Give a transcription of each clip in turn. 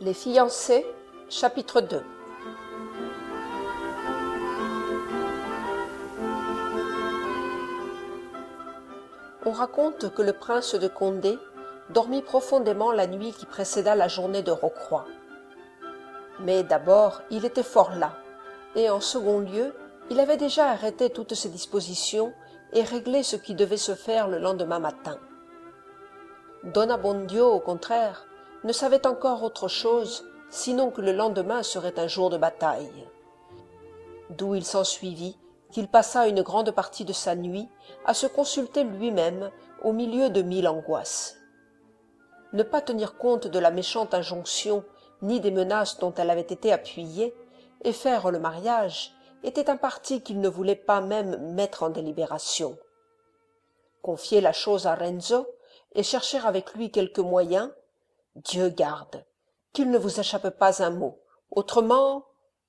Les fiancés, chapitre 2. On raconte que le prince de Condé dormit profondément la nuit qui précéda la journée de Rocroi. Mais d'abord, il était fort las, et en second lieu, il avait déjà arrêté toutes ses dispositions et réglé ce qui devait se faire le lendemain matin. Don Abbondio, au contraire, ne savait encore autre chose, sinon que le lendemain serait un jour de bataille. D'où il s'ensuivit qu'il passa une grande partie de sa nuit à se consulter lui-même au milieu de 1000 angoisses. Ne pas tenir compte de la méchante injonction ni des menaces dont elle avait été appuyée, et faire le mariage, était un parti qu'il ne voulait pas même mettre en délibération. Confier la chose à Renzo et chercher avec lui quelques moyens, Dieu garde, qu'il ne vous échappe pas un mot, autrement,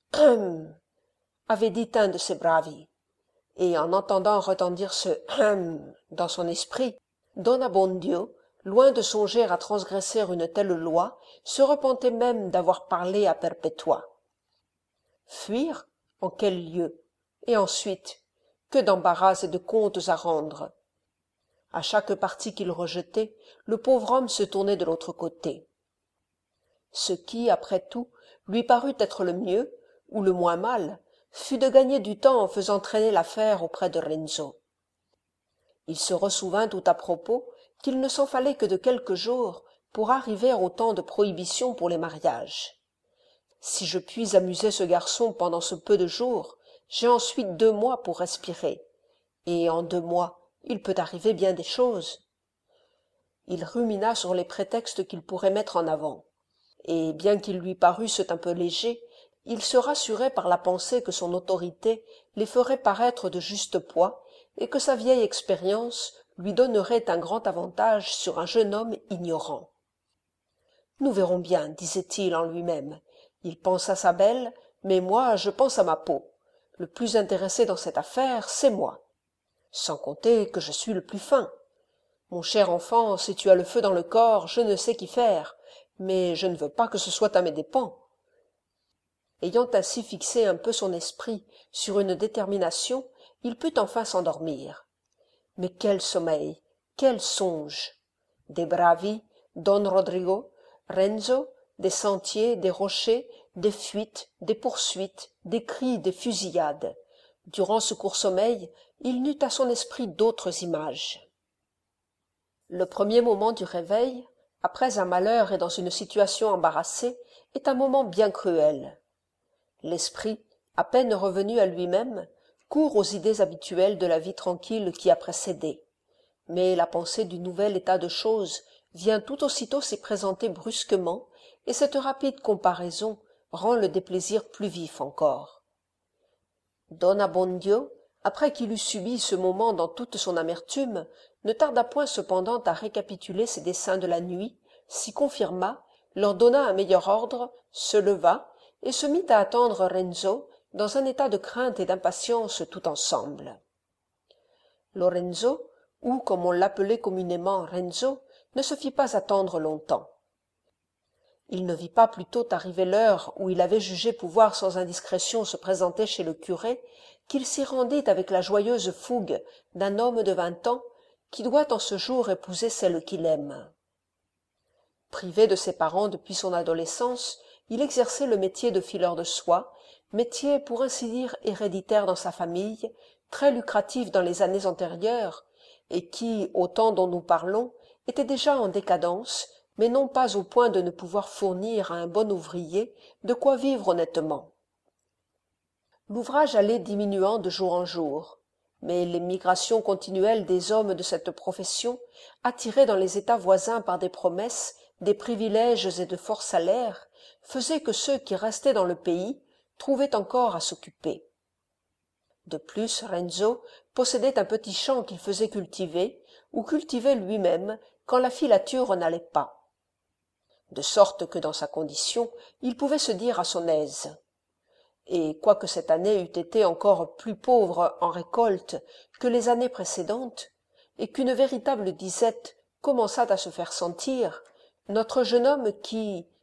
avait dit un de ses bravi, et en entendant retentir ce dans son esprit, Don Abbondio, loin de songer à transgresser une telle loi, se repentait même d'avoir parlé à Perpétua. Fuir? En quel lieu? Et ensuite, que d'embarras et de comptes à rendre! À chaque parti qu'il rejetait, le pauvre homme se tournait de l'autre côté. Ce qui, après tout, lui parut être le mieux, ou le moins mal, fut de gagner du temps en faisant traîner l'affaire auprès de Renzo. Il se ressouvint tout à propos qu'il ne s'en fallait que de quelques jours pour arriver au temps de prohibition pour les mariages. Si je puis amuser ce garçon pendant ce peu de jours, j'ai ensuite 2 mois pour respirer, et en 2 mois, il peut arriver bien des choses. Il rumina sur les prétextes qu'il pourrait mettre en avant, et bien qu'ils lui parussent un peu légers, il se rassurait par la pensée que son autorité les ferait paraître de juste poids, et que sa vieille expérience lui donnerait un grand avantage sur un jeune homme ignorant. Nous verrons bien, disait-il en lui-même. Il pense à sa belle, mais moi je pense à ma peau. Le plus intéressé dans cette affaire, c'est moi. Sans compter que je suis le plus fin. Mon cher enfant, si tu as le feu dans le corps, je ne sais qu'y faire, mais je ne veux pas que ce soit à mes dépens. Ayant ainsi fixé un peu son esprit sur une détermination, il put enfin s'endormir. Mais quel sommeil, quel songe! Des bravi, Don Rodrigo, Renzo, des sentiers, des rochers, des fuites, des poursuites, des cris, des fusillades. Durant ce court sommeil, il n'eut à son esprit d'autres images. Le premier moment du réveil, après un malheur et dans une situation embarrassée, est un moment bien cruel. L'esprit, à peine revenu à lui-même, court aux idées habituelles de la vie tranquille qui a précédé. Mais la pensée du nouvel état de choses vient tout aussitôt s'y présenter brusquement, et cette rapide comparaison rend le déplaisir plus vif encore. Don Abbondio, après qu'il eut subi ce moment dans toute son amertume, ne tarda point cependant à récapituler ses desseins de la nuit, s'y confirma, leur donna un meilleur ordre, se leva, et se mit à attendre Renzo dans un état de crainte et d'impatience tout ensemble. Lorenzo, ou comme on l'appelait communément Renzo, ne se fit pas attendre longtemps. Il ne vit pas plus tôt arriver l'heure où il avait jugé pouvoir sans indiscrétion se présenter chez le curé, qu'il s'y rendit avec la joyeuse fougue d'un homme de 20 ans qui doit en ce jour épouser celle qu'il aime. Privé de ses parents depuis son adolescence, il exerçait le métier de fileur de soie, métier pour ainsi dire héréditaire dans sa famille, très lucratif dans les années antérieures, et qui, au temps dont nous parlons, était déjà en décadence, mais non pas au point de ne pouvoir fournir à un bon ouvrier de quoi vivre honnêtement. L'ouvrage allait diminuant de jour en jour, mais les migrations continuelles des hommes de cette profession, attirés dans les États voisins par des promesses, des privilèges et de forts salaires, faisaient que ceux qui restaient dans le pays trouvaient encore à s'occuper. De plus, Renzo possédait un petit champ qu'il faisait cultiver, ou cultivait lui-même quand la filature n'allait pas. De sorte que dans sa condition, il pouvait se dire à son aise. Et quoique cette année eût été encore plus pauvre en récolte que les années précédentes, et qu'une véritable disette commençât à se faire sentir, notre jeune homme qui,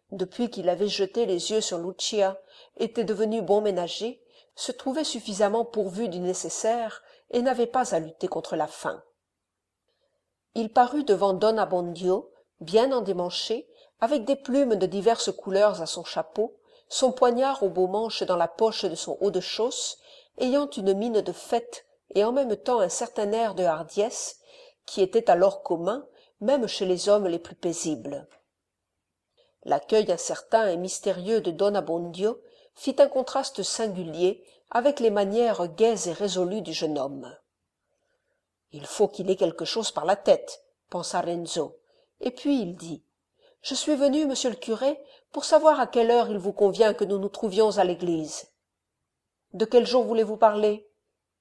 depuis qu'il avait jeté les yeux sur Lucia, était devenu bon ménager, se trouvait suffisamment pourvu du nécessaire et n'avait pas à lutter contre la faim. Il parut devant Don Abbondio, bien endémanché, avec des plumes de diverses couleurs à son chapeau, son poignard au beau manche dans la poche de son haut-de-chausse, ayant une mine de fête et en même temps un certain air de hardiesse, qui était alors commun, même chez les hommes les plus paisibles. L'accueil incertain et mystérieux de Don Abbondio fit un contraste singulier avec les manières gaies et résolues du jeune homme. « Il faut qu'il ait quelque chose par la tête, » pensa Renzo, et puis il dit « Je suis venu, monsieur le curé, pour savoir à quelle heure il vous convient que nous nous trouvions à l'église. »« De quel jour voulez-vous parler ?»« Comment ?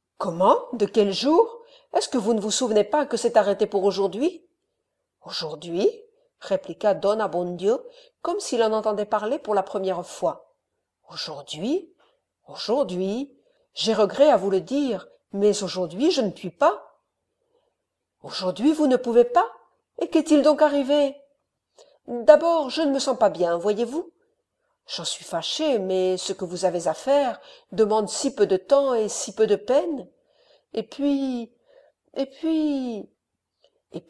De quel jour ? Est-ce que vous ne vous souvenez pas que c'est arrêté pour aujourd'hui ?»« Aujourd'hui ?» répliqua Don Abbondio, comme s'il en entendait parler pour la première fois. « Aujourd'hui ? Aujourd'hui ? J'ai regret à vous le dire, mais aujourd'hui je ne puis pas. »« Aujourd'hui vous ne pouvez pas ? Et qu'est-il donc arrivé ? » ?»« D'abord, je ne me sens pas bien, voyez-vous. J'en suis fâché, mais ce que vous avez à faire demande si peu de temps et si peu de peine. Et puis quoi ?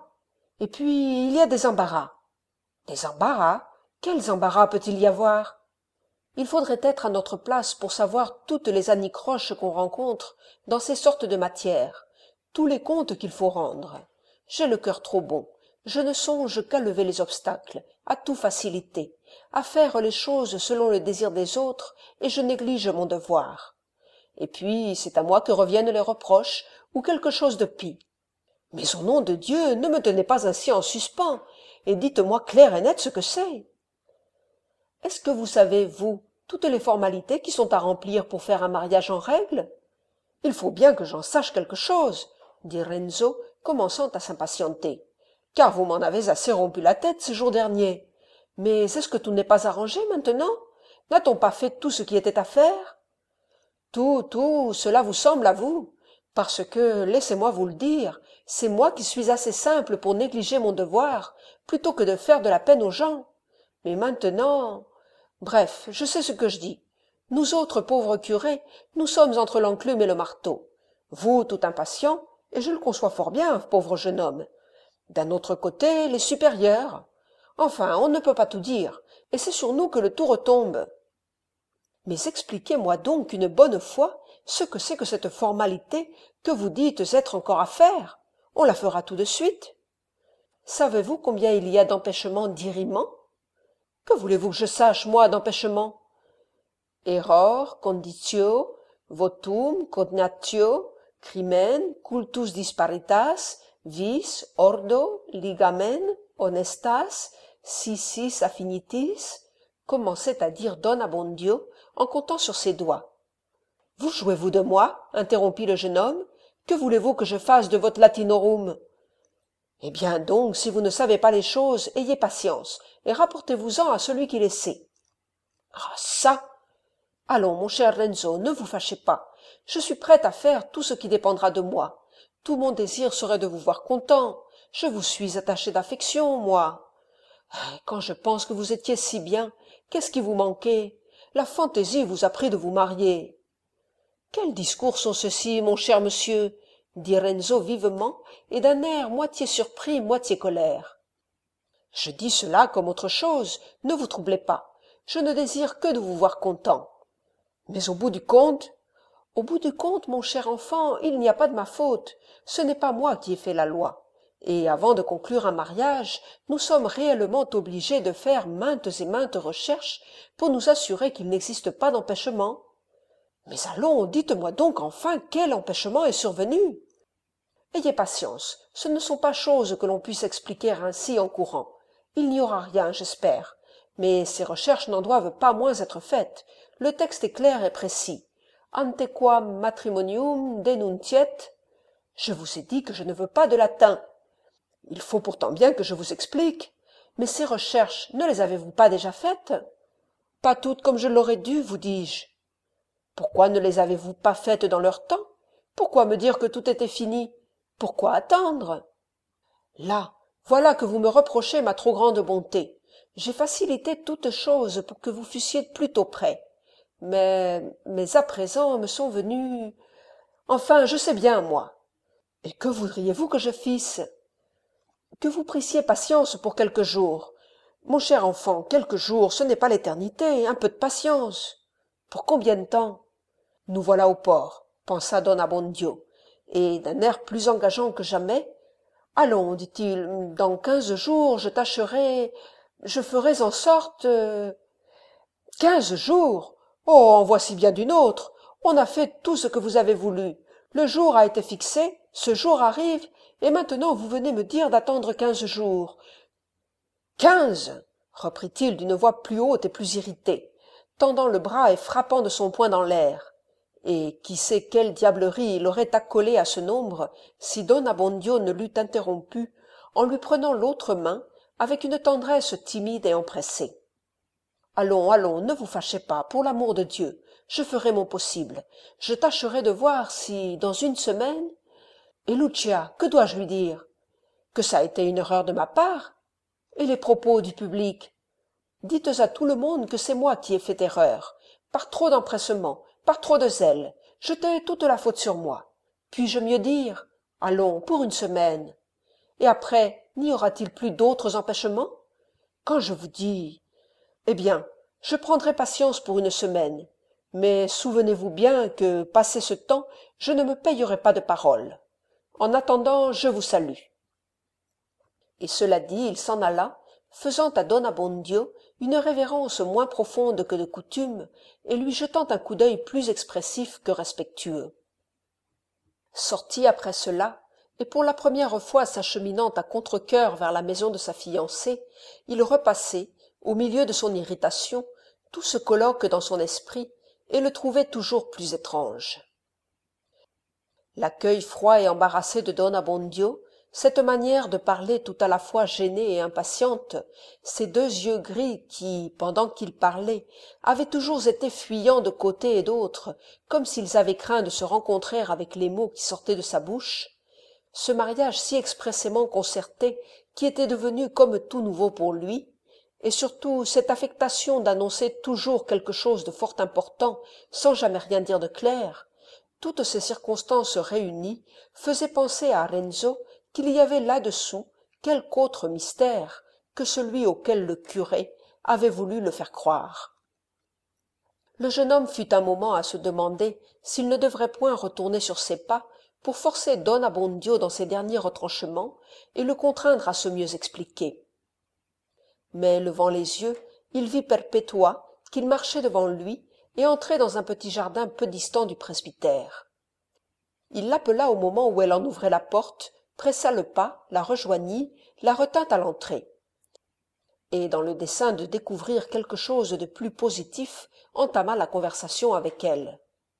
Et puis, il y a des embarras. » »« Des embarras ? Quels embarras peut-il y avoir ? » ?»« Il faudrait être à notre place pour savoir toutes les anicroches qu'on rencontre dans ces sortes de matières, tous les comptes qu'il faut rendre. J'ai le cœur trop bon. Je ne songe qu'à lever les obstacles, à tout faciliter, à faire les choses selon le désir des autres, et je néglige mon devoir. Et puis, c'est à moi que reviennent les reproches, ou quelque chose de pis. Mais au nom de Dieu, ne me tenez pas ainsi en suspens, et dites-moi clair et net ce que c'est. Est-ce que vous savez, vous, toutes les formalités qui sont à remplir pour faire un mariage en règle ? Il faut bien que j'en sache quelque chose, dit Renzo, commençant à s'impatienter, car vous m'en avez assez rompu la tête ces jours derniers. Mais est-ce que tout n'est pas arrangé maintenant ? N'a-t-on pas fait tout ce qui était à faire ? Tout, cela vous semble à vous, parce que, laissez-moi vous le dire, c'est moi qui suis assez simple pour négliger mon devoir, plutôt que de faire de la peine aux gens. Mais maintenant... Bref, je sais ce que je dis. Nous autres pauvres curés, nous sommes entre l'enclume et le marteau. Vous, tout impatient, et je le conçois fort bien, pauvre jeune homme. D'un autre côté, les supérieurs. Enfin, on ne peut pas tout dire, et c'est sur nous que le tout retombe. Mais expliquez-moi donc une bonne fois ce que c'est que cette formalité que vous dites être encore à faire. On la fera tout de suite. Savez-vous combien il y a d'empêchements d'irriment ? Que voulez-vous que je sache, moi, d'empêchements ? Error, conditio, votum, cognatio, crimen, cultus disparitas, vis, ordo, ligamen, honestas, sisis affinitis, commençait à dire Don Abbondio en comptant sur ses doigts. « Vous jouez-vous de moi ?» interrompit le jeune homme. « Que voulez-vous que je fasse de votre latinorum ?»« Eh bien donc, si vous ne savez pas les choses, ayez patience, et rapportez-vous-en à celui qui les sait. »« Ah ça ! Allons, mon cher Renzo, ne vous fâchez pas. Je suis prête à faire tout ce qui dépendra de moi. Tout mon désir serait de vous voir content. Je vous suis attaché d'affection, moi. Quand je pense que vous étiez si bien, qu'est-ce qui vous manquait ? La fantaisie vous a pris de vous marier. »« Quels discours sont ceux-ci, mon cher monsieur ?» dit Renzo vivement et d'un air moitié surpris, moitié colère. « Je dis cela comme autre chose, ne vous troublez pas. Je ne désire que de vous voir content. Mais au bout du compte, mon cher enfant, il n'y a pas de ma faute. Ce n'est pas moi qui ai fait la loi. Et avant de conclure un mariage, nous sommes réellement obligés de faire maintes et maintes recherches pour nous assurer qu'il n'existe pas d'empêchement. Mais allons, dites-moi donc enfin quel empêchement est survenu. Ayez patience, ce ne sont pas choses que l'on puisse expliquer ainsi en courant. Il n'y aura rien, j'espère. Mais ces recherches n'en doivent pas moins être faites. Le texte est clair et précis. Antequam matrimonium denuntiet. Je vous ai dit que je ne veux pas de latin. Il faut pourtant bien que je vous explique. Mais ces recherches, ne les avez-vous pas déjà faites ? Pas toutes comme je l'aurais dû, vous dis-je. Pourquoi ne les avez-vous pas faites dans leur temps ? Pourquoi me dire que tout était fini ? Pourquoi attendre ? Là, Voilà que vous me reprochez ma trop grande bonté. J'ai facilité toutes choses pour que vous fussiez plus tôt prêt. Mais à présent me sont venus... Enfin, je sais bien, moi. Et que voudriez-vous que je fisse? Que vous prissiez patience pour quelques jours. Mon cher enfant, quelques jours, ce n'est pas l'éternité, un peu de patience. Pour combien de temps? Nous voilà au port, pensa don Abbondio, et d'un air plus engageant que jamais, allons, dit-il, dans 15 jours, je ferai en sorte... 15 jours? Oh, en voici bien d'une autre. On a fait tout ce que vous avez voulu. Le jour a été fixé, ce jour arrive, et maintenant vous venez me dire d'attendre 15 jours. 15, reprit-il d'une voix plus haute et plus irritée, tendant le bras et frappant de son poing dans l'air. Et qui sait quelle diablerie il aurait accolé à ce nombre si don Abbondio ne l'eût interrompu en lui prenant l'autre main avec une tendresse timide et empressée. Allons, allons, ne vous fâchez pas, pour l'amour de Dieu, je ferai mon possible. Je tâcherai de voir si, dans une semaine... Et Lucia, que dois-je lui dire? Que ça a été une erreur de ma part? Et les propos du public? Dites à tout le monde que c'est moi qui ai fait erreur, par trop d'empressement, par trop de zèle. Jetez toute la faute sur moi. Puis-je mieux dire? Allons, pour une semaine. Et après, n'y aura-t-il plus d'autres empêchements? Quand je vous dis... Eh bien, je prendrai patience pour une semaine, mais souvenez-vous bien que, passé ce temps, je ne me payerai pas de parole. En attendant, je vous salue. Et cela dit, il s'en alla, faisant à don Abbondio une révérence moins profonde que de coutume et lui jetant un coup d'œil plus expressif que respectueux. Sorti après cela, et pour la première fois s'acheminant à contre-cœur vers la maison de sa fiancée, il repassait, au milieu de son irritation, tout ce colloque dans son esprit, et le trouvait toujours plus étrange. L'accueil froid et embarrassé de don Abbondio, cette manière de parler tout à la fois gênée et impatiente, ces deux yeux gris qui, pendant qu'il parlait, avaient toujours été fuyants de côté et d'autre, comme s'ils avaient craint de se rencontrer avec les mots qui sortaient de sa bouche, ce mariage si expressément concerté qui était devenu comme tout nouveau pour lui, et surtout cette affectation d'annoncer toujours quelque chose de fort important sans jamais rien dire de clair, toutes ces circonstances réunies faisaient penser à Renzo qu'il y avait là-dessous quelque autre mystère que celui auquel le curé avait voulu le faire croire. Le jeune homme fut un moment à se demander s'il ne devrait point retourner sur ses pas pour forcer don Abbondio dans ses derniers retranchements et le contraindre à se mieux expliquer. Mais, levant les yeux, il vit Perpétua, qu'il marchait devant lui, et entrait dans un petit jardin peu distant du presbytère. Il l'appela au moment où elle en ouvrait la porte, pressa le pas, la rejoignit, la retint à l'entrée. Et, dans le dessein de découvrir quelque chose de plus positif, entama la conversation avec elle.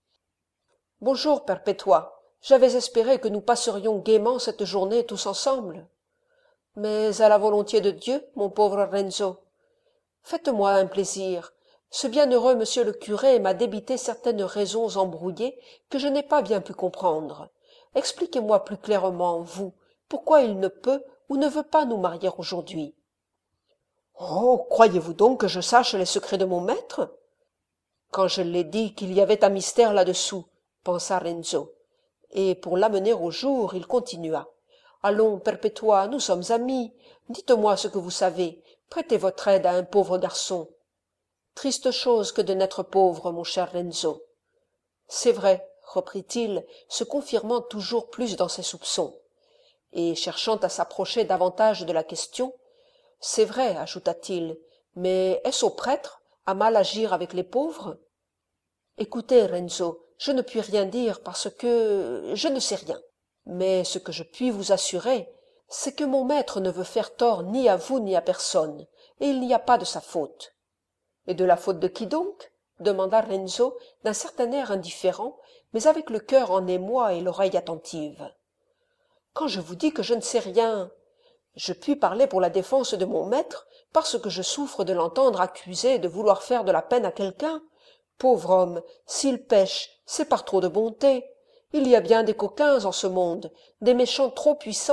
« Bonjour, Perpétua. J'avais espéré que nous passerions gaiement cette journée tous ensemble. Mais à la volonté de Dieu, mon pauvre Renzo. Faites-moi un plaisir. Ce bienheureux monsieur le curé m'a débité certaines raisons embrouillées que je n'ai pas bien pu comprendre. Expliquez-moi plus clairement, vous, pourquoi il ne peut ou ne veut pas nous marier aujourd'hui. » « Oh, croyez-vous donc que je sache les secrets de mon maître? » « Quand je l'ai dit qu'il y avait un mystère là-dessous, pensa Renzo. Et pour l'amener au jour, il continua. « Allons, Perpétua, nous sommes amis. Dites-moi ce que vous savez. Prêtez votre aide à un pauvre garçon. » « Triste chose que de naître pauvre, mon cher Renzo. »« C'est vrai, » reprit-il, se confirmant toujours plus dans ses soupçons. Et, cherchant à s'approcher davantage de la question, « C'est vrai, ajouta-t-il, mais est-ce au prêtre à mal agir avec les pauvres? » « Écoutez, Renzo, je ne puis rien dire parce que je ne sais rien. Mais ce que je puis vous assurer, c'est que mon maître ne veut faire tort ni à vous ni à personne, et il n'y a pas de sa faute. »« Et de la faute de qui donc ?» demanda Renzo d'un certain air indifférent, mais avec le cœur en émoi et l'oreille attentive. « Quand je vous dis que je ne sais rien, je puis parler pour la défense de mon maître parce que je souffre de l'entendre accusé de vouloir faire de la peine à quelqu'un. Pauvre homme, s'il pêche, c'est par trop de bonté. Il y a bien des coquins en ce monde, des méchants trop puissants,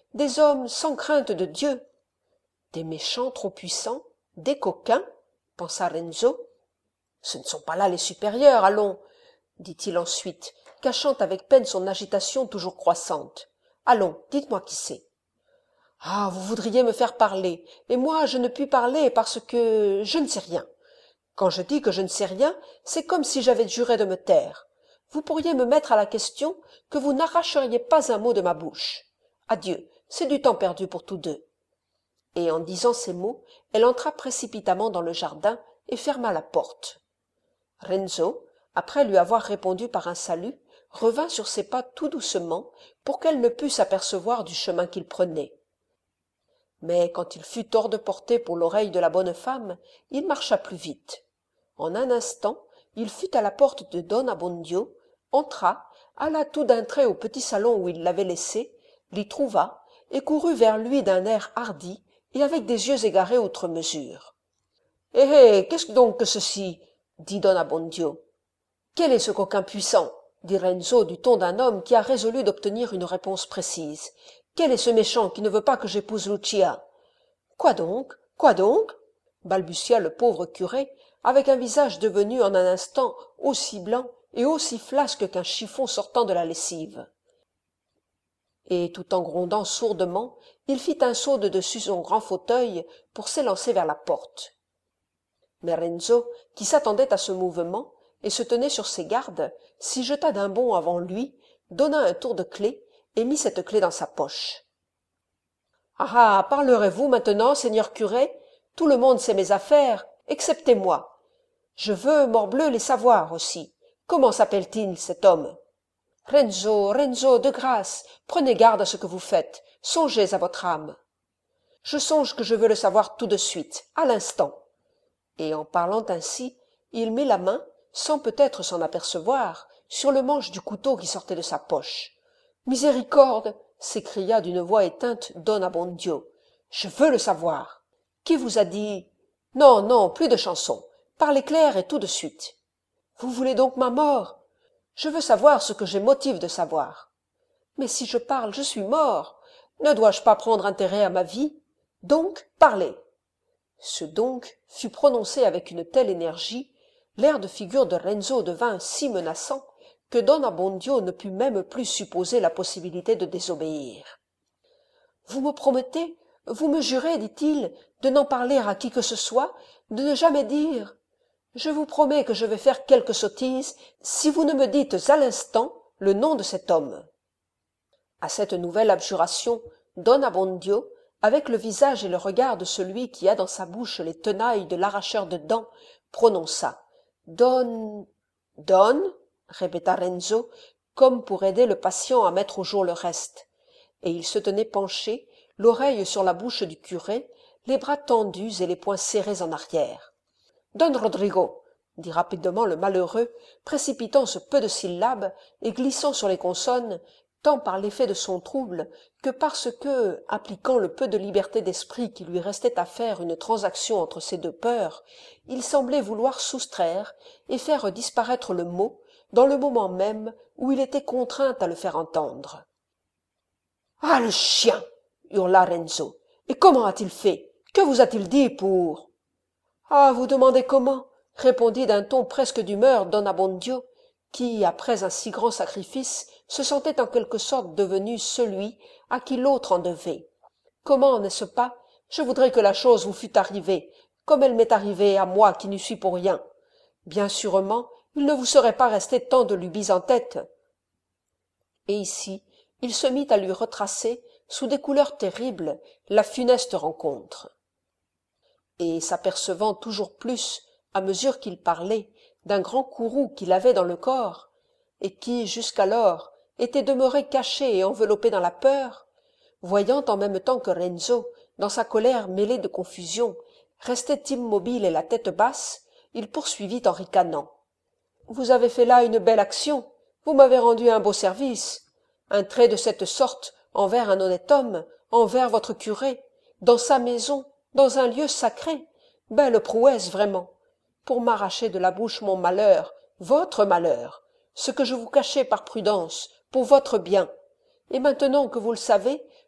des hommes sans crainte de Dieu. Des méchants trop puissants, des coquins, pensa Renzo. Ce ne sont pas là les supérieurs, allons, dit-il ensuite, cachant avec peine son agitation toujours croissante. Allons, dites-moi qui c'est. Ah, vous voudriez me faire parler, et moi je ne puis parler parce que je ne sais rien. Quand je dis que je ne sais rien, c'est comme si j'avais juré de me taire. Vous pourriez me mettre à la question que vous n'arracheriez pas un mot de ma bouche. Adieu, c'est du temps perdu pour tous deux. Et en disant ces mots, elle entra précipitamment dans le jardin et ferma la porte. Renzo, après lui avoir répondu par un salut, revint sur ses pas tout doucement pour qu'elle ne pût s'apercevoir du chemin qu'il prenait. Mais quand il fut hors de portée pour l'oreille de la bonne femme, il marcha plus vite. En un instant, il fut à la porte de Don Abbondio, entra, alla tout d'un trait au petit salon où il l'avait laissé, l'y trouva, et courut vers lui d'un air hardi et avec des yeux égarés outre mesure. « Eh, qu'est-ce donc que ceci ?» dit Don Abbondio. « Quel est ce coquin puissant ?» dit Renzo du ton d'un homme qui a résolu d'obtenir une réponse précise. « Quel est ce méchant qui ne veut pas que j'épouse Lucia ?»« Quoi donc ? Quoi donc ?» balbutia le pauvre curé, avec un visage devenu en un instant aussi blanc et aussi flasque qu'un chiffon sortant de la lessive. Et tout en grondant sourdement, il fit un saut de dessus son grand fauteuil pour s'élancer vers la porte. Mais Renzo, qui s'attendait à ce mouvement et se tenait sur ses gardes, s'y jeta d'un bond avant lui, donna un tour de clef et mit cette clef dans sa poche. « Ah, parlerez-vous maintenant, seigneur curé ? Tout le monde sait mes affaires, excepté moi. Je veux, morbleu, les savoir aussi. Comment s'appelle-t-il, cet homme ? Renzo, Renzo, de grâce, prenez garde à ce que vous faites, songez à votre âme. Je songe que je veux le savoir tout de suite, à l'instant. » Et en parlant ainsi, il mit la main, sans peut-être s'en apercevoir, sur le manche du couteau qui sortait de sa poche. « Miséricorde !» s'écria d'une voix éteinte Don Abbondio. « Je veux le savoir. Qui vous a dit… Non, non, plus de chansons. Parlez clair et tout de suite. Vous voulez donc ma mort ? Je veux savoir ce que j'ai motif de savoir. Mais si je parle, je suis mort. Ne dois-je pas prendre intérêt à ma vie ? Donc, parlez. » Ce donc fut prononcé avec une telle énergie, l'air de figure de Renzo devint si menaçant que Don Abbondio ne put même plus supposer la possibilité de désobéir. « Vous me promettez, vous me jurez, dit-il, de n'en parler à qui que ce soit, de ne jamais dire… Je vous promets que je vais faire quelque sottise si vous ne me dites à l'instant le nom de cet homme. » À cette nouvelle abjuration, Don Abbondio, avec le visage et le regard de celui qui a dans sa bouche les tenailles de l'arracheur de dents, prononça « Don… » « Don ?» répéta Renzo, comme pour aider le patient à mettre au jour le reste. Et il se tenait penché, l'oreille sur la bouche du curé, les bras tendus et les poings serrés en arrière. « Don Rodrigo !» dit rapidement le malheureux, précipitant ce peu de syllabes et glissant sur les consonnes, tant par l'effet de son trouble que parce que, appliquant le peu de liberté d'esprit qui lui restait à faire une transaction entre ces deux peurs, il semblait vouloir soustraire et faire disparaître le mot dans le moment même où il était contraint à le faire entendre. « Ah, le chien !» hurla Renzo. « Et comment a-t-il fait ? Que vous a-t-il dit pour… » « Ah, vous demandez comment ?» répondit d'un ton presque d'humeur Don Abbondio, qui, après un si grand sacrifice, se sentait en quelque sorte devenu celui à qui l'autre en devait. « Comment, n'est-ce pas ? Je voudrais que la chose vous fût arrivée, comme elle m'est arrivée à moi qui n'y suis pour rien. Bien sûrement, il ne vous serait pas resté tant de lubies en tête. » Et ici, il se mit à lui retracer, sous des couleurs terribles, la funeste rencontre. Et s'apercevant toujours plus, à mesure qu'il parlait, d'un grand courroux qu'il avait dans le corps, et qui, jusqu'alors, était demeuré caché et enveloppé dans la peur, voyant en même temps que Renzo, dans sa colère mêlée de confusion, restait immobile et la tête basse, il poursuivit en ricanant. « Vous avez fait là une belle action, vous m'avez rendu un beau service. Un trait de cette sorte envers un honnête homme, envers votre curé, dans sa maison, dans un lieu sacré, belle prouesse vraiment, pour m'arracher de la bouche mon malheur, votre malheur, ce que je vous cachais par prudence, pour votre bien. Et maintenant que vous le savez,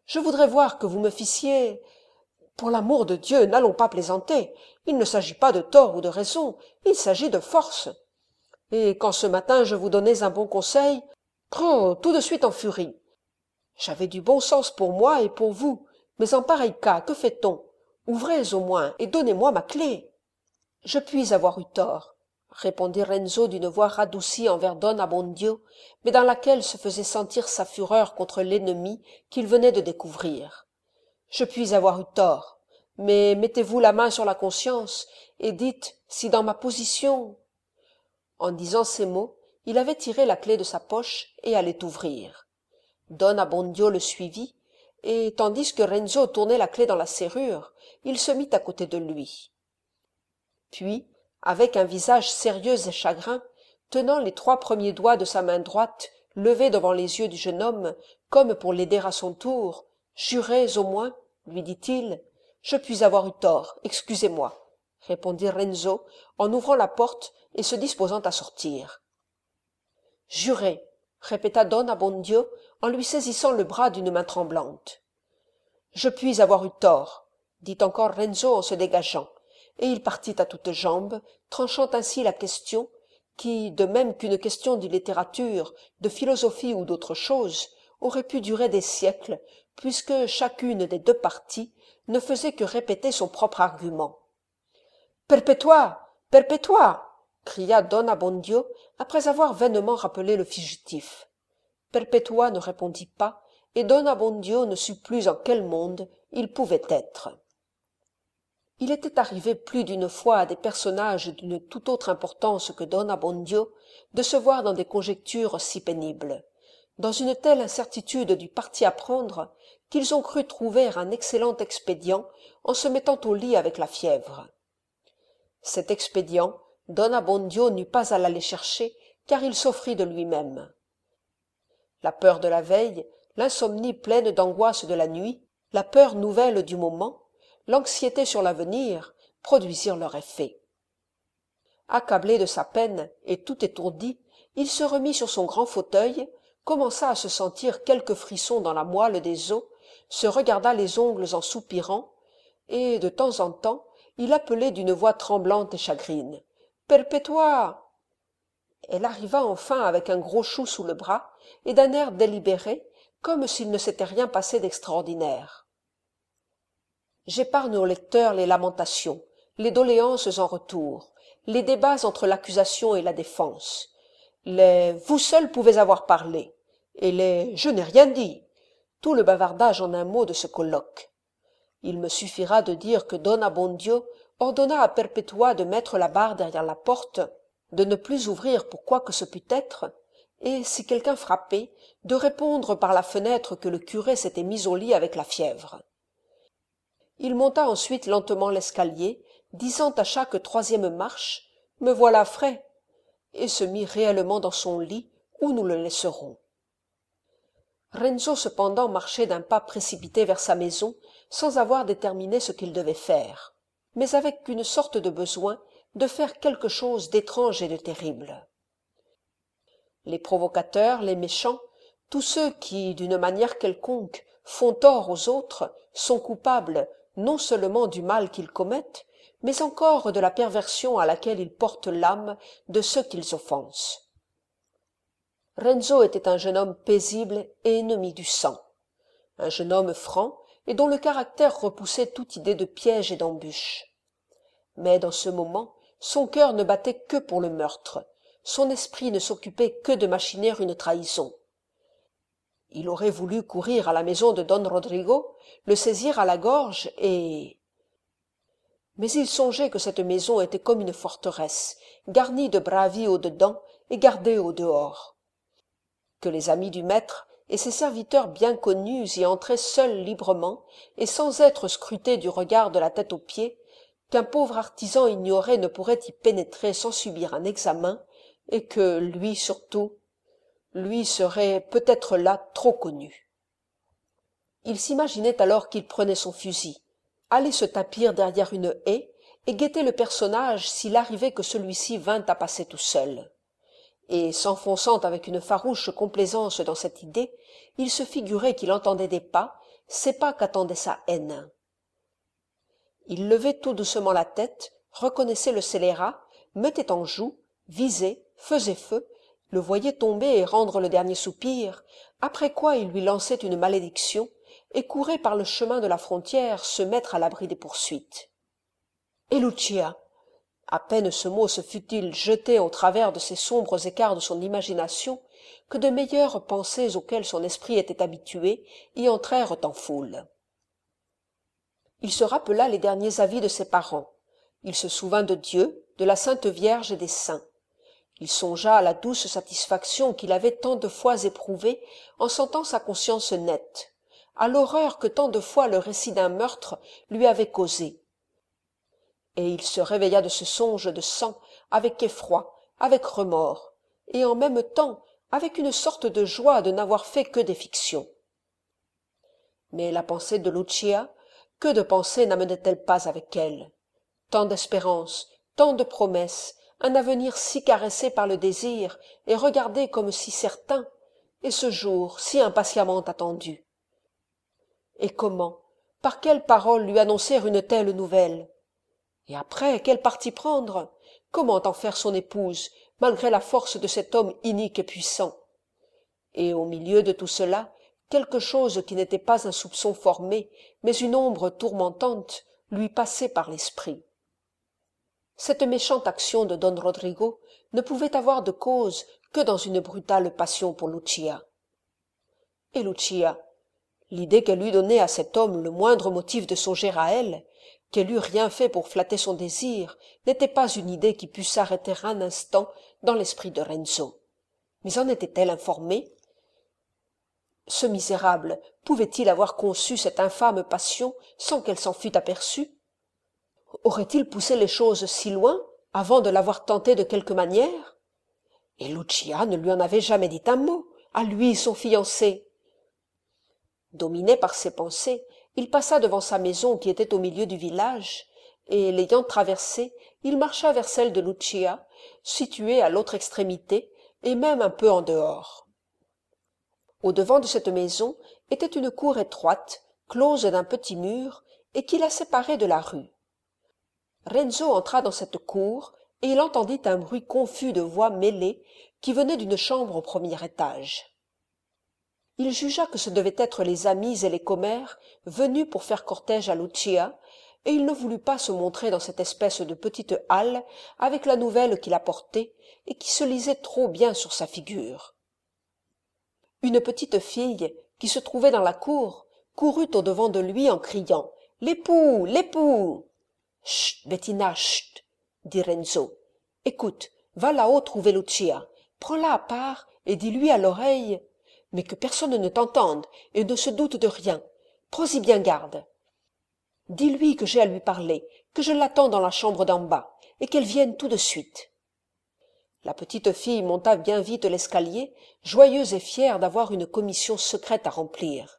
Je voudrais voir que vous me fissiez… Pour l'amour de Dieu, n'allons pas plaisanter. Il ne s'agit pas de tort ou de raison, il s'agit de force. Et quand ce matin je vous donnais un bon conseil, oh, tout de suite en furie. J'avais du bon sens pour moi et pour vous, mais en pareil cas, que fait-on? Ouvrez au moins et donnez-moi ma clé. Je puis avoir eu tort, répondit Renzo d'une voix radoucie envers Don Abbondio, mais dans laquelle se faisait sentir sa fureur contre l'ennemi qu'il venait de découvrir. Je puis avoir eu tort, mais mettez-vous la main sur la conscience et dites si dans ma position… En disant ces mots, il avait tiré la clé de sa poche et allait ouvrir. Don Abbondio le suivit, et tandis que Renzo tournait la clé dans la serrure, il se mit à côté de lui. Puis, avec un visage sérieux et chagrin, tenant les 3 premiers doigts de sa main droite levés devant les yeux du jeune homme, comme pour l'aider à son tour, « Jurez au moins, lui dit-il. « Je puis avoir eu tort, excusez-moi, » répondit Renzo en ouvrant la porte et se disposant à sortir. « Jurez, » répéta Don Abbondio en lui saisissant le bras d'une main tremblante. « Je puis avoir eu tort, » dit encore Renzo en se dégageant, et il partit à toutes jambes, tranchant ainsi la question, qui, de même qu'une question de littérature, de philosophie ou d'autre chose, aurait pu durer des siècles, puisque chacune des 2 parties ne faisait que répéter son propre argument. « Perpétua! Perpétua !» cria Don Abbondio, après avoir vainement rappelé le fugitif. Perpétua ne répondit pas, et Don Abbondio ne sut plus en quel monde il pouvait être. Il était arrivé plus d'une fois à des personnages d'une toute autre importance que Don Abbondio de se voir dans des conjectures si pénibles, dans une telle incertitude du parti à prendre, qu'ils ont cru trouver un excellent expédient en se mettant au lit avec la fièvre. Cet expédient, Don Abbondio n'eut pas à l'aller chercher, car il s'offrit de lui-même. La peur de la veille, l'insomnie pleine d'angoisse de la nuit, la peur nouvelle du moment, l'anxiété sur l'avenir, produisirent leur effet. Accablé de sa peine et tout étourdi, il se remit sur son grand fauteuil, commença à se sentir quelques frissons dans la moelle des os, se regarda les ongles en soupirant, et, de temps en temps, il appelait d'une voix tremblante et chagrine. « Perpétua !» Elle arriva enfin avec un gros chou sous le bras, et d'un air délibéré, comme s'il ne s'était rien passé d'extraordinaire. J'épargne au lecteur les lamentations, les doléances en retour, les débats entre l'accusation et la défense, les « vous seul pouvez avoir parlé » et les « je n'ai rien dit », tout le bavardage en un mot de ce colloque. Il me suffira de dire que Don Abbondio ordonna à Perpétua de mettre la barre derrière la porte, de ne plus ouvrir pour quoi que ce pût être, et, si quelqu'un frappait, de répondre par la fenêtre que le curé s'était mis au lit avec la fièvre. Il monta ensuite lentement l'escalier, disant à chaque 3e marche « Me voilà frais !» et se mit réellement dans son lit, où nous le laisserons. Renzo cependant marchait d'un pas précipité vers sa maison, sans avoir déterminé ce qu'il devait faire, mais avec une sorte de besoin de faire quelque chose d'étrange et de terrible. Les provocateurs, les méchants, tous ceux qui, d'une manière quelconque, font tort aux autres, sont coupables non seulement du mal qu'ils commettent, mais encore de la perversion à laquelle ils portent l'âme de ceux qu'ils offensent. Renzo était un jeune homme paisible et ennemi du sang, un jeune homme franc et dont le caractère repoussait toute idée de piège et d'embûche. Mais dans ce moment, son cœur ne battait que pour le meurtre, son esprit ne s'occupait que de machiner une trahison. Il aurait voulu courir à la maison de Don Rodrigo, le saisir à la gorge et… Mais il songeait que cette maison était comme une forteresse, garnie de bravi au-dedans et gardée au-dehors. Que les amis du maître et ses serviteurs bien connus y entraient seuls librement et sans être scrutés du regard de la tête aux pieds, qu'un pauvre artisan ignoré ne pourrait y pénétrer sans subir un examen, et que lui surtout, lui serait peut-être là trop connu. Il s'imaginait alors qu'il prenait son fusil, allait se tapir derrière une haie et guettait le personnage s'il arrivait que celui-ci vînt à passer tout seul. Et s'enfonçant avec une farouche complaisance dans cette idée, il se figurait qu'il entendait des pas ses pas qu'attendait sa haine. Il levait tout doucement la tête, reconnaissait le scélérat, mettait en joue, visait, faisait feu, le voyait tomber et rendre le dernier soupir, après quoi il lui lançait une malédiction et courait par le chemin de la frontière se mettre à l'abri des poursuites. Et Lucia, à peine ce mot se fut-il jeté au travers de ces sombres écarts de son imagination, que de meilleures pensées auxquelles son esprit était habitué y entrèrent en foule. Il se rappela les derniers avis de ses parents. Il se souvint de Dieu, de la Sainte Vierge et des saints. Il songea à la douce satisfaction qu'il avait tant de fois éprouvée en sentant sa conscience nette, à l'horreur que tant de fois le récit d'un meurtre lui avait causée. Et il se réveilla de ce songe de sang avec effroi, avec remords, et en même temps avec une sorte de joie de n'avoir fait que des fictions. Mais la pensée de Lucia, que de pensées n'amenait-elle pas avec elle? Tant d'espérances, tant de promesses, un avenir si caressé par le désir et regardé comme si certain, et ce jour si impatiemment attendu. Et comment, par quelles paroles lui annoncer une telle nouvelle? Et après, quel parti prendre? Comment en faire son épouse, malgré la force de cet homme inique et puissant? Et au milieu de tout cela, quelque chose qui n'était pas un soupçon formé, mais une ombre tourmentante, lui passait par l'esprit. Cette méchante action de don Rodrigo ne pouvait avoir de cause que dans une brutale passion pour Lucia. Et Lucia, l'idée qu'elle eût donnée à cet homme le moindre motif de songer à elle, qu'elle eût rien fait pour flatter son désir, n'était pas une idée qui pût s'arrêter un instant dans l'esprit de Renzo. Mais en était-elle informée? Ce misérable pouvait-il avoir conçu cette infâme passion sans qu'elle s'en fût aperçue? Aurait-il poussé les choses si loin avant de l'avoir tentée de quelque manière? Et Lucia ne lui en avait jamais dit un mot, à lui son fiancé. Dominé par ses pensées, il passa devant sa maison qui était au milieu du village, et l'ayant traversée, il marcha vers celle de Lucia, située à l'autre extrémité, et même un peu en dehors. Au-devant de cette maison était une cour étroite, close d'un petit mur, et qui la séparait de la rue. Renzo entra dans cette cour, et il entendit un bruit confus de voix mêlées qui venait d'une chambre au premier étage. Il jugea que ce devaient être les amis et les commères venus pour faire cortège à Lucia, et il ne voulut pas se montrer dans cette espèce de petite halle avec la nouvelle qu'il apportait et qui se lisait trop bien sur sa figure. Une petite fille, qui se trouvait dans la cour, courut au-devant de lui en criant « L'époux! L'époux !»« Chut, Bettina, chut !» dit Renzo. « Écoute, va là-haut trouver Lucia, prends-la à part et dis-lui à l'oreille, mais que personne ne t'entende et ne se doute de rien. Prends-y bien garde. Dis-lui que j'ai à lui parler, que je l'attends dans la chambre d'en bas, et qu'elle vienne tout de suite. » La petite fille monta bien vite l'escalier, joyeuse et fière d'avoir une commission secrète à remplir.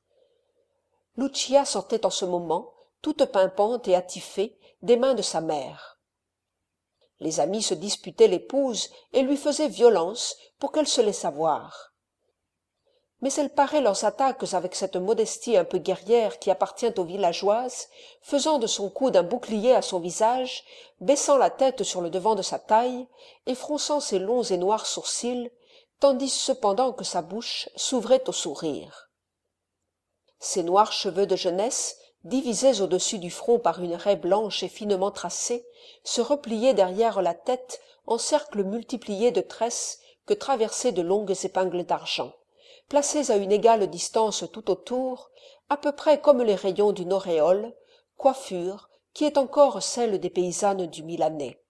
Lucia sortait en ce moment, toute pimpante et attifée, des mains de sa mère. Les amis se disputaient l'épouse et lui faisaient violence pour qu'elle se laissât voir. Mais elle parait leurs attaques avec cette modestie un peu guerrière qui appartient aux villageoises, faisant de son coude un bouclier à son visage, baissant la tête sur le devant de sa taille et fronçant ses longs et noirs sourcils, tandis cependant que sa bouche s'ouvrait au sourire. Ses noirs cheveux de jeunesse, divisés au-dessus du front par une raie blanche et finement tracée, se repliaient derrière la tête en cercles multipliés de tresses que traversaient de longues épingles d'argent, placées à une égale distance tout autour, à peu près comme les rayons d'une auréole, coiffure qui est encore celle des paysannes du Milanais.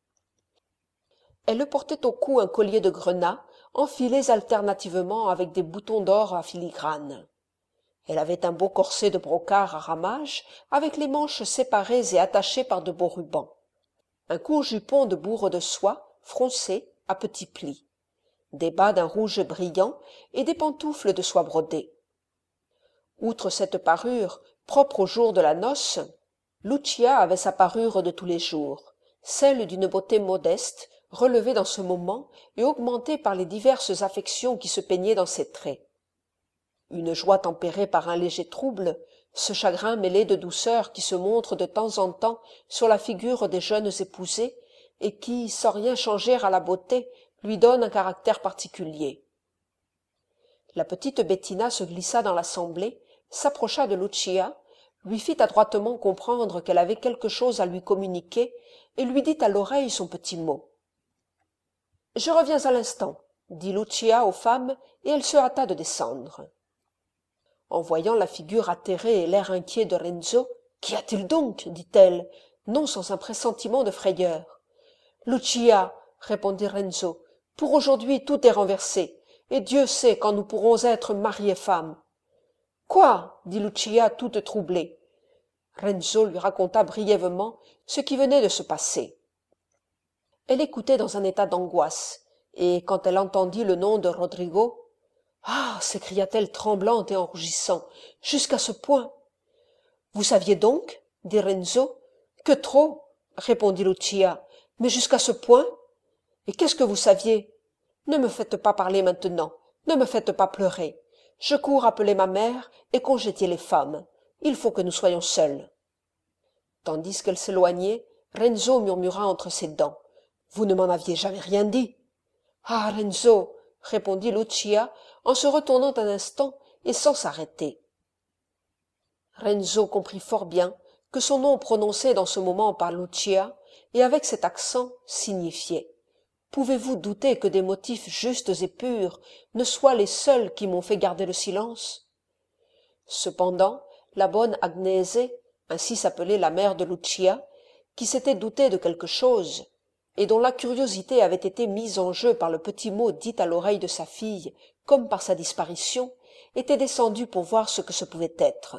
Elle portait au cou un collier de grenats, enfilés alternativement avec des boutons d'or à filigrane. Elle avait un beau corset de brocart à ramages, avec les manches séparées et attachées par de beaux rubans. Un court jupon de bourre de soie, froncé, à petits plis. Des bas d'un rouge brillant et des pantoufles de soie brodée. Outre cette parure, propre au jour de la noce, Lucia avait sa parure de tous les jours, celle d'une beauté modeste, relevée dans ce moment et augmentée par les diverses affections qui se peignaient dans ses traits. une joie tempérée par un léger trouble, ce chagrin mêlé de douceur qui se montre de temps en temps sur la figure des jeunes épousés et qui, sans rien changer à la beauté, lui donne un caractère particulier. La petite Bettina se glissa dans l'assemblée, s'approcha de Lucia, lui fit adroitement comprendre qu'elle avait quelque chose à lui communiquer et lui dit à l'oreille son petit mot. « Je reviens à l'instant, » dit Lucia aux femmes, et elle se hâta de descendre. En voyant la figure atterrée et l'air inquiet de Renzo, « Qu'y a-t-il donc » dit-elle, non sans un pressentiment de frayeur. « Lucia, » répondit Renzo, « pour aujourd'hui tout est renversé, et Dieu sait quand nous pourrons être mari et femme. »« Quoi » dit Lucia toute troublée. Renzo lui raconta brièvement ce qui venait de se passer. Elle écoutait dans un état d'angoisse, et quand elle entendit le nom de Rodrigo, « Ah » s'écria-t-elle tremblante et en rougissant, « jusqu'à ce point !»« Vous saviez donc » dit Renzo. « Que trop » répondit Lucia, « mais jusqu'à ce point ?»« Et qu'est-ce que vous saviez ?»« Ne me faites pas parler maintenant, ne me faites pas pleurer. Je cours appeler ma mère et congédier les femmes. Il faut que nous soyons seuls. » Tandis qu'elle s'éloignait, Renzo murmura entre ses dents. « Vous ne m'en aviez jamais rien dit. »« Ah, Renzo !» répondit Lucia en se retournant un instant et sans s'arrêter. Renzo comprit fort bien que son nom prononcé dans ce moment par Lucia, et avec cet accent, signifiait « Pouvez-vous douter que des motifs justes et purs ne soient les seuls qui m'ont fait garder le silence ?» Cependant, la bonne Agnese, ainsi s'appelait la mère de Lucia, qui s'était doutée de quelque chose, et dont la curiosité avait été mise en jeu par le petit mot dit à l'oreille de sa fille, comme par sa disparition, était descendue pour voir ce que ce pouvait être.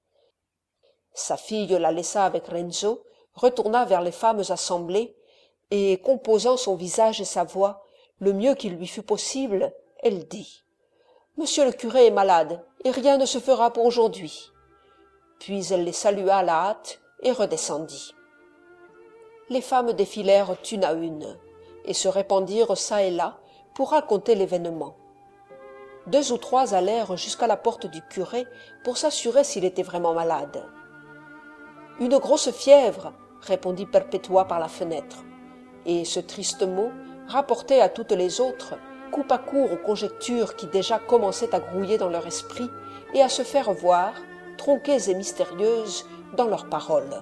Sa fille la laissa avec Renzo, retourna vers les femmes assemblées, et, composant son visage et sa voix, le mieux qu'il lui fut possible, elle dit « Monsieur le curé est malade, et rien ne se fera pour aujourd'hui. » Puis elle les salua à la hâte et redescendit. Les femmes défilèrent une à une, et se répandirent çà et là pour raconter l'événement. 2 ou 3 allèrent jusqu'à la porte du curé pour s'assurer s'il était vraiment malade. « Une grosse fièvre » répondit Perpétua par la fenêtre, et ce triste mot, rapporté à toutes les autres, coupa court aux conjectures qui déjà commençaient à grouiller dans leur esprit et à se faire voir, tronquées et mystérieuses, dans leurs paroles.